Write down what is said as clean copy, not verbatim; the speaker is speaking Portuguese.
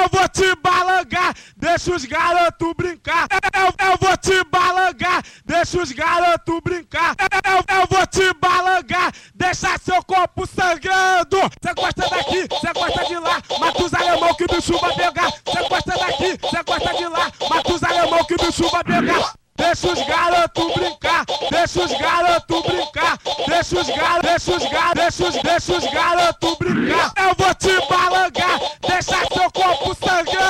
Eu vou te balangar, deixa os garotos brincar. Eu vou te balangar, deixa os garotos brincar. Eu vou te balangar, deixa seu corpo sangrando. Cê gosta daqui, cê gosta de lá, mata os alemão que o bicho vai pegar. Cê gosta daqui, cê gosta de lá, mata os alemão que o bicho vai pegar. Deixa os garotos brincar, deixa os garotos brincar, deixa os garotos brincar. Eu vou te balangar, deixa seu corpo sangrando.